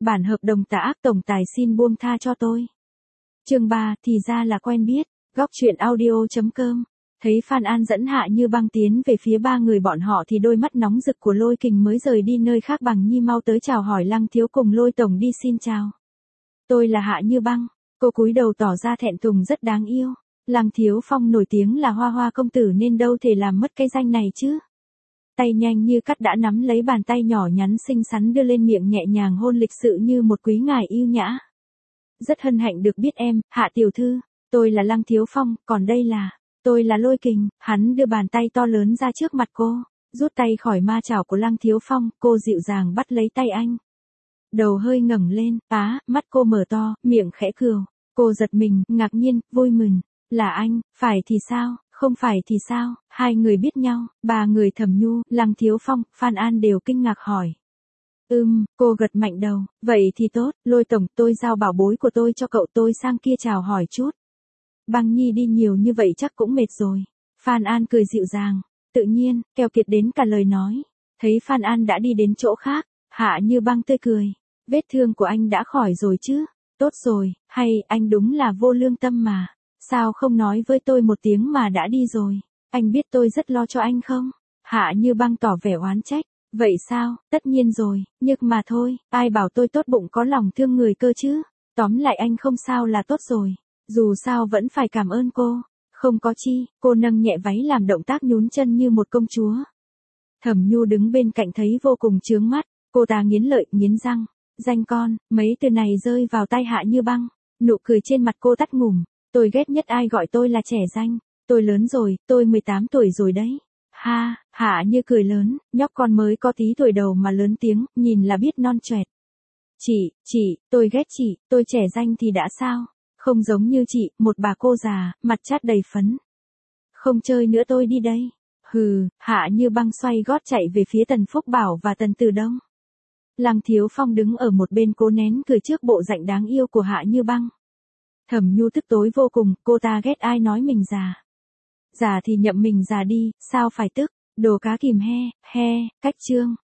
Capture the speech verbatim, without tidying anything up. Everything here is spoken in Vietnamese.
bản hợp đồng tạ ác tổng tài xin buông tha cho tôi. Chương ba, thì ra là quen biết, góc truyện audio chấm com. Thấy Phan An dẫn Hạ Như Băng tiến về phía ba người bọn họ thì đôi mắt nóng rực của Lôi Kình mới rời đi nơi khác bằng nhi mau tới chào hỏi Lăng Thiếu cùng Lôi tổng đi xin chào. Tôi là Hạ Như Băng, cô cúi đầu tỏ ra thẹn thùng rất đáng yêu. Lăng Thiếu Phong nổi tiếng là Hoa Hoa công tử nên đâu thể làm mất cái danh này chứ. Tay nhanh như cắt đã nắm lấy bàn tay nhỏ nhắn xinh xắn đưa lên miệng nhẹ nhàng hôn lịch sự như một quý ngài yêu nhã. Rất hân hạnh được biết em, Hạ tiểu thư, tôi là Lăng Thiếu Phong, còn đây là, tôi là Lôi Kình. Hắn đưa bàn tay to lớn ra trước mặt cô, rút tay khỏi ma chảo của Lăng Thiếu Phong, cô dịu dàng bắt lấy tay anh. Đầu hơi ngẩng lên, á, mắt cô mở to, miệng khẽ cườu. Cô giật mình, ngạc nhiên, vui mừng. Là anh, phải thì sao, không phải thì sao, hai người biết nhau, ba người Thẩm Nhu, Lăng Thiếu Phong, Phan An đều kinh ngạc hỏi. Ừm, cô gật mạnh đầu, vậy thì tốt, Lôi tổng, tôi giao bảo bối của tôi cho cậu, tôi sang kia chào hỏi chút. Băng Nhi đi nhiều như vậy chắc cũng mệt rồi. Phan An cười dịu dàng, tự nhiên, keo kiệt đến cả lời nói. Thấy Phan An đã đi đến chỗ khác, Hạ Như Băng tươi cười. Vết thương của anh đã khỏi rồi chứ? Tốt rồi, hay, anh đúng là vô lương tâm mà. Sao không nói với tôi một tiếng mà đã đi rồi? Anh biết tôi rất lo cho anh không? Hạ Như Băng tỏ vẻ oán trách. Vậy sao, tất nhiên rồi, nhưng mà thôi, ai bảo tôi tốt bụng có lòng thương người cơ chứ? Tóm lại anh không sao là tốt rồi. Dù sao vẫn phải cảm ơn cô. Không có chi, cô nâng nhẹ váy làm động tác nhún chân như một công chúa. Thẩm Nhu đứng bên cạnh thấy vô cùng chướng mắt, cô ta nghiến lợi, nghiến răng. Danh con, mấy từ này rơi vào tai Hạ Như Băng. Nụ cười trên mặt cô tắt ngủm. Tôi ghét nhất ai gọi tôi là trẻ danh. Tôi lớn rồi, tôi mười tám tuổi rồi đấy. Ha, Hạ Như cười lớn, nhóc con mới có tí tuổi đầu mà lớn tiếng, nhìn là biết non choẹt. Chị, chị, tôi ghét chị, tôi trẻ danh thì đã sao? Không giống như chị, một bà cô già, mặt chát đầy phấn. Không chơi nữa tôi đi đây. Hừ, Hạ Như Băng xoay gót chạy về phía Tần Phúc Bảo và Tần Từ Đông. Lăng Thiếu Phong đứng ở một bên cố nén cười trước bộ dạng đáng yêu của Hạ Như Băng. Thẩm Nhu tức tối vô cùng, cô ta ghét ai nói mình già. Già thì nhậm mình già đi, sao phải tức, đồ cá kìm he, he, cách chương.